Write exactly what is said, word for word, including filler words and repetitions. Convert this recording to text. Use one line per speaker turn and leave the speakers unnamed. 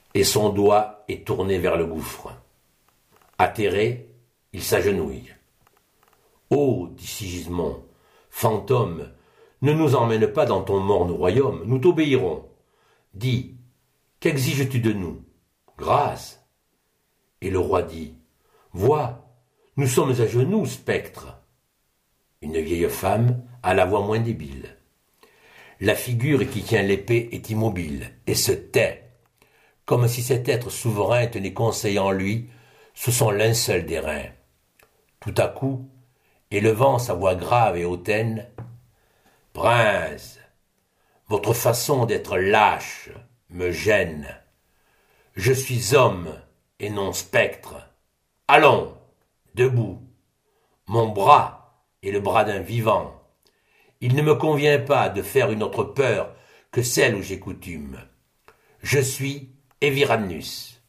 et son doigt est tourné vers le gouffre. Atterré, il s'agenouille. « Oh, dit Sigismond, fantôme, ne nous emmène pas dans ton morne royaume, nous t'obéirons. Dis, qu'exiges-tu de nous? Grâce. » Et le roi dit, « Vois, nous sommes à genoux, spectre. » Une vieille femme a la voix moins débile. La figure qui tient l'épée est immobile et se tait, comme si cet être souverain tenait conseil en lui sous son linceul d'airain. Tout à coup, élevant sa voix grave et hautaine, « Prince, votre façon d'être lâche me gêne. Je suis homme et non spectre. Allons, debout. Mon bras est le bras d'un vivant. Il ne me convient pas de faire une autre peur que celle où j'ai coutume. Je suis Eviramnus.